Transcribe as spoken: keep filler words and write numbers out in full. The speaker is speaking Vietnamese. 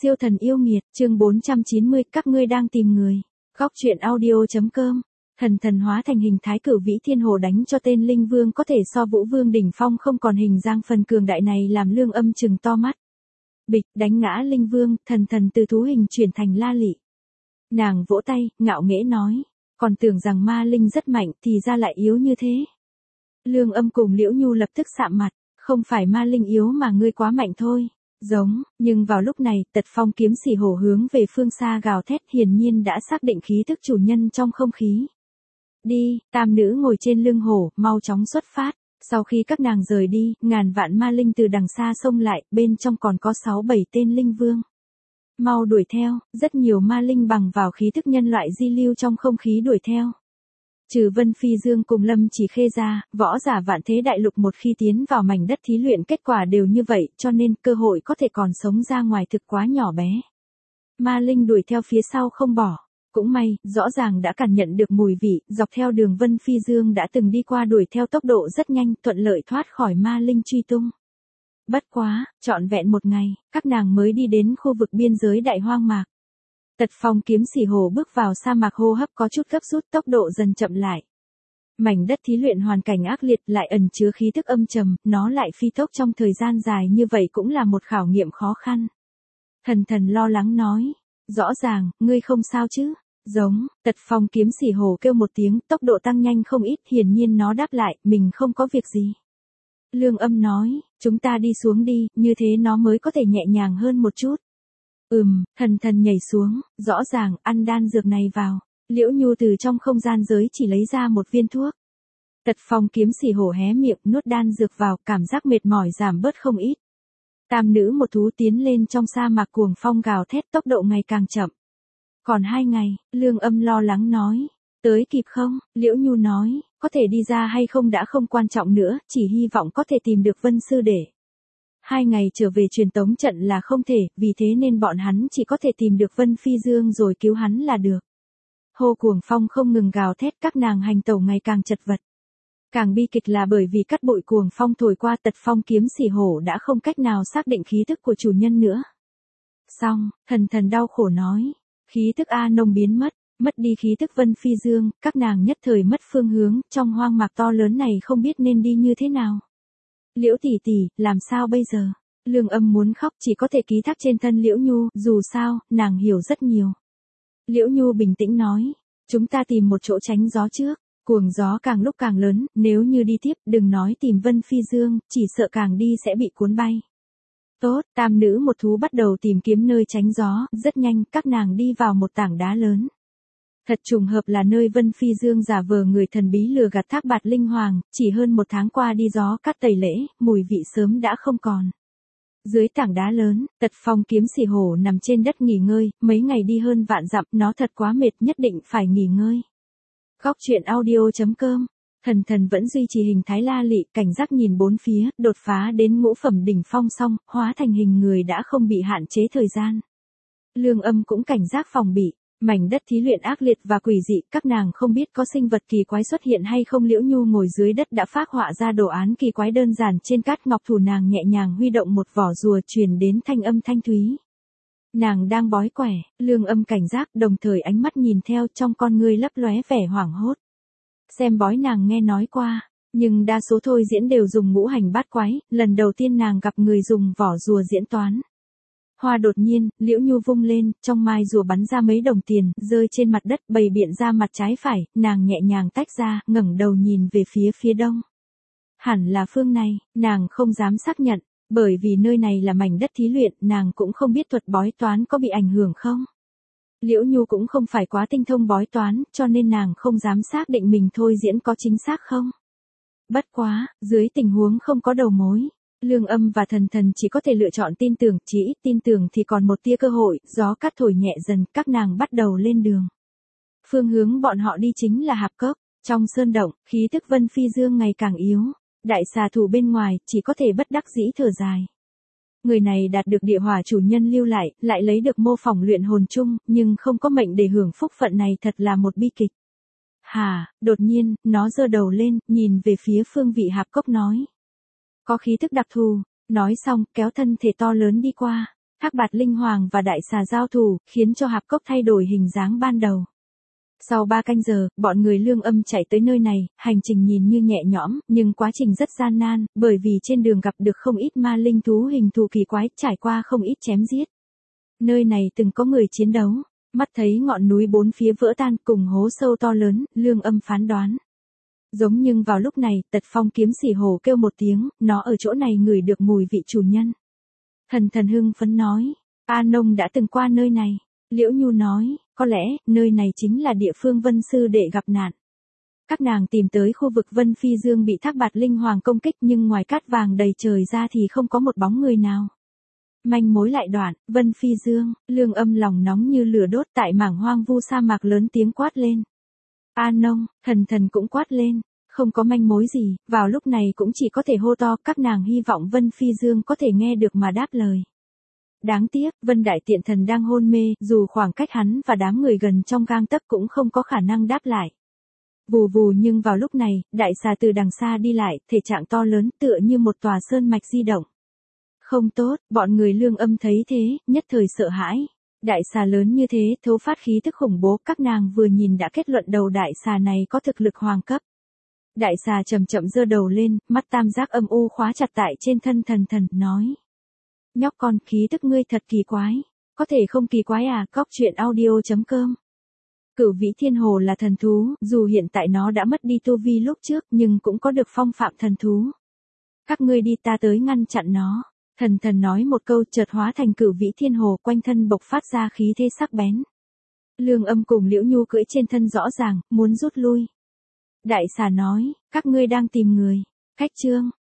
Siêu thần yêu nghiệt, chương bốn trăm chín mươi, các ngươi đang tìm người. Góc truyện audio.com. Thần thần hóa thành hình thái cửu vĩ thiên hồ đánh cho tên linh vương có thể so vũ vương đỉnh phong không còn hình dáng phần cường đại này làm Lương Âm trừng to mắt. Bịch, đánh ngã linh vương, thần thần từ thú hình chuyển thành La Lị. Nàng vỗ tay, ngạo nghễ nói, còn tưởng rằng ma linh rất mạnh thì ra lại yếu như thế. Lương Âm cùng Liễu Nhu lập tức sạm mặt, không phải ma linh yếu mà ngươi quá mạnh thôi. Giống, nhưng vào lúc này, Tật Phong kiếm xỉ hổ hướng về phương xa gào thét, hiển nhiên đã xác định khí thức chủ nhân trong không khí. Đi, tam nữ ngồi trên lưng hổ, mau chóng xuất phát. Sau khi các nàng rời đi, ngàn vạn ma linh từ đằng xa xông lại, bên trong còn có sáu bảy tên linh vương. Mau đuổi theo, rất nhiều ma linh bằng vào khí thức nhân loại di lưu trong không khí đuổi theo. Trừ Vân Phi Dương cùng Lâm Chỉ Khê ra, võ giả vạn thế đại lục một khi tiến vào mảnh đất thí luyện kết quả đều như vậy, cho nên cơ hội có thể còn sống ra ngoài thực quá nhỏ bé. Ma linh đuổi theo phía sau không bỏ. Cũng may, rõ ràng đã cảm nhận được mùi vị, dọc theo đường Vân Phi Dương đã từng đi qua đuổi theo tốc độ rất nhanh, thuận lợi thoát khỏi ma linh truy tung. Bất quá, trọn vẹn một ngày, các nàng mới đi đến khu vực biên giới đại hoang mạc. Tật Phong kiếm xỉ hổ bước vào sa mạc hô hấp có chút gấp rút, tốc độ dần chậm lại. Mảnh đất thí luyện hoàn cảnh ác liệt lại ẩn chứa khí tức âm trầm, nó lại phi tốc trong thời gian dài như vậy cũng là một khảo nghiệm khó khăn. Thần thần lo lắng nói, rõ ràng, ngươi không sao chứ? Giống, Tật Phong kiếm xỉ hổ kêu một tiếng, tốc độ tăng nhanh không ít, hiển nhiên nó đáp lại, mình không có việc gì. Lương Âm nói, chúng ta đi xuống đi, như thế nó mới có thể nhẹ nhàng hơn một chút. Ừm, thần thần nhảy xuống, rõ ràng, ăn đan dược này vào. Liễu Nhu từ trong không gian giới chỉ lấy ra một viên thuốc. Tật Phong kiếm xỉ hổ hé miệng, nuốt đan dược vào, cảm giác mệt mỏi giảm bớt không ít. Tam nữ một thú tiến lên trong sa mạc cuồng phong gào thét, tốc độ ngày càng chậm. Còn hai ngày, Lương Âm lo lắng nói, tới kịp không? Liễu Nhu nói, có thể đi ra hay không đã không quan trọng nữa, chỉ hy vọng có thể tìm được Vân Sư Đệ. Hai ngày trở về truyền tống trận là không thể, vì thế nên bọn hắn chỉ có thể tìm được Vân Phi Dương rồi cứu hắn là được. Hô cuồng phong không ngừng gào thét, các nàng hành tẩu ngày càng chật vật. Càng bi kịch là bởi vì cắt bụi cuồng phong thổi qua, Tật Phong kiếm xỉ hổ đã không cách nào xác định khí thức của chủ nhân nữa. Xong, thần thần đau khổ nói, khí thức A Nông biến mất, mất đi khí thức Vân Phi Dương, các nàng nhất thời mất phương hướng, trong hoang mạc to lớn này không biết nên đi như thế nào. Liễu tỷ tỷ, làm sao bây giờ? Lương Âm muốn khóc, chỉ có thể ký thác trên thân Liễu Nhu, dù sao, nàng hiểu rất nhiều. Liễu Nhu bình tĩnh nói, chúng ta tìm một chỗ tránh gió trước, cuồng gió càng lúc càng lớn, nếu như đi tiếp, đừng nói tìm Vân Phi Dương, chỉ sợ càng đi sẽ bị cuốn bay. Tốt, tam nữ một thú bắt đầu tìm kiếm nơi tránh gió, rất nhanh, các nàng đi vào một tảng đá lớn. Thật trùng hợp là nơi Vân Phi Dương giả vờ người thần bí lừa gạt Thác Bạt Linh Hoàng, chỉ hơn một tháng qua đi gió cắt tẩy lễ, mùi vị sớm đã không còn. Dưới tảng đá lớn, Tật Phong kiếm xỉ hổ nằm trên đất nghỉ ngơi, mấy ngày đi hơn vạn dặm, nó thật quá mệt, nhất định phải nghỉ ngơi. Góc truyện audio.com. Thần thần vẫn duy trì hình thái La Lị, cảnh giác nhìn bốn phía, đột phá đến ngũ phẩm đỉnh phong xong, hóa thành hình người đã không bị hạn chế thời gian. Lương Âm cũng cảnh giác phòng bị. Mảnh đất thí luyện ác liệt và quỷ dị, các nàng không biết có sinh vật kỳ quái xuất hiện hay không. Liễu Nhu ngồi dưới đất đã phác họa ra đồ án kỳ quái đơn giản trên cát ngọc, thủ nàng nhẹ nhàng huy động một vỏ rùa truyền đến thanh âm thanh thúy. Nàng đang bói quẻ, Lương Âm cảnh giác, đồng thời ánh mắt nhìn theo, trong con ngươi lấp lóe vẻ hoảng hốt. Xem bói nàng nghe nói qua, nhưng đa số thôi diễn đều dùng ngũ hành bát quái, lần đầu tiên nàng gặp người dùng vỏ rùa diễn toán. Hoa đột nhiên, Liễu Nhu vung lên, trong mai rùa bắn ra mấy đồng tiền, rơi trên mặt đất, bày biện ra mặt trái phải, nàng nhẹ nhàng tách ra, ngẩng đầu nhìn về phía phía đông. Hẳn là phương này, nàng không dám xác nhận, bởi vì nơi này là mảnh đất thí luyện, nàng cũng không biết thuật bói toán có bị ảnh hưởng không. Liễu Nhu cũng không phải quá tinh thông bói toán, cho nên nàng không dám xác định mình thôi diễn có chính xác không. Bất quá, dưới tình huống không có đầu mối, Lương Âm và thần thần chỉ có thể lựa chọn tin tưởng, chỉ ít tin tưởng thì còn một tia cơ hội. Gió cát thổi nhẹ dần, các nàng bắt đầu lên đường. Phương hướng bọn họ đi chính là Hạp Cốc. Trong sơn động, khí tức Vân Phi Dương ngày càng yếu. Đại xà thủ bên ngoài, chỉ có thể bất đắc dĩ thở dài. Người này đạt được địa hỏa chủ nhân lưu lại, lại lấy được mô phỏng luyện hồn chung, nhưng không có mệnh để hưởng phúc phận này, thật là một bi kịch. Hà, đột nhiên, nó giơ đầu lên, nhìn về phía phương vị Hạp Cốc nói. Có khí thức đặc thù, nói xong, kéo thân thể to lớn đi qua. Thác bạt linh hoàng và đại xà giao thủ, khiến cho hạp cốc thay đổi hình dáng ban đầu. Sau ba canh giờ, bọn người Lương Âm chạy tới nơi này, hành trình nhìn như nhẹ nhõm, nhưng quá trình rất gian nan, bởi vì trên đường gặp được không ít ma linh thú hình thù kỳ quái, trải qua không ít chém giết. Nơi này từng có người chiến đấu, mắt thấy ngọn núi bốn phía vỡ tan cùng hố sâu to lớn, Lương Âm phán đoán. Giống nhưng vào lúc này, Tật Phong kiếm xỉ hổ kêu một tiếng, nó ở chỗ này ngửi được mùi vị chủ nhân. Thần Thần hưng phấn nói, A Nông đã từng qua nơi này. Liễu Nhu nói, có lẽ, nơi này chính là địa phương Vân Sư Đệ gặp nạn. Các nàng tìm tới khu vực Vân Phi Dương bị Thác bạt linh hoàng công kích nhưng ngoài cát vàng đầy trời ra thì không có một bóng người nào. Manh mối lại đoạn, Vân Phi Dương, Lương Âm lòng nóng như lửa đốt tại mảng hoang vu sa mạc lớn tiếng quát lên. A Nông, Thần Thần cũng quát lên, không có manh mối gì, vào lúc này cũng chỉ có thể hô to, các nàng hy vọng Vân Phi Dương có thể nghe được mà đáp lời. Đáng tiếc, Vân Đại Tiện Thần đang hôn mê, dù khoảng cách hắn và đám người gần trong gang tấc cũng không có khả năng đáp lại. Vù vù nhưng vào lúc này, đại xà từ đằng xa đi lại, thể trạng to lớn tựa như một tòa sơn mạch di động. Không tốt, bọn người Lương Âm thấy thế, nhất thời sợ hãi. Đại xà lớn như thế, thấu phát khí tức khủng bố, các nàng vừa nhìn đã kết luận đầu đại xà này có thực lực hoàng cấp. Đại xà chậm chậm giơ đầu lên, mắt tam giác âm u khóa chặt tại trên thân Thần Thần, nói. Nhóc con, khí tức ngươi thật kỳ quái. Có thể không kỳ quái à, cóc truyện audio chấm com. Cửu Vĩ Thiên Hồ là thần thú, dù hiện tại nó đã mất đi tu vi lúc trước, nhưng cũng có được phong phạm thần thú. Các ngươi đi, ta tới ngăn chặn nó. Thần Thần nói một câu, chợt hóa thành Cửu Vĩ Thiên Hồ, quanh thân bộc phát ra khí thế sắc bén. Lương Âm cùng Liễu Nhu cưỡi trên thân rõ ràng, muốn rút lui. Đại xà nói, các ngươi đang tìm người. Cách chương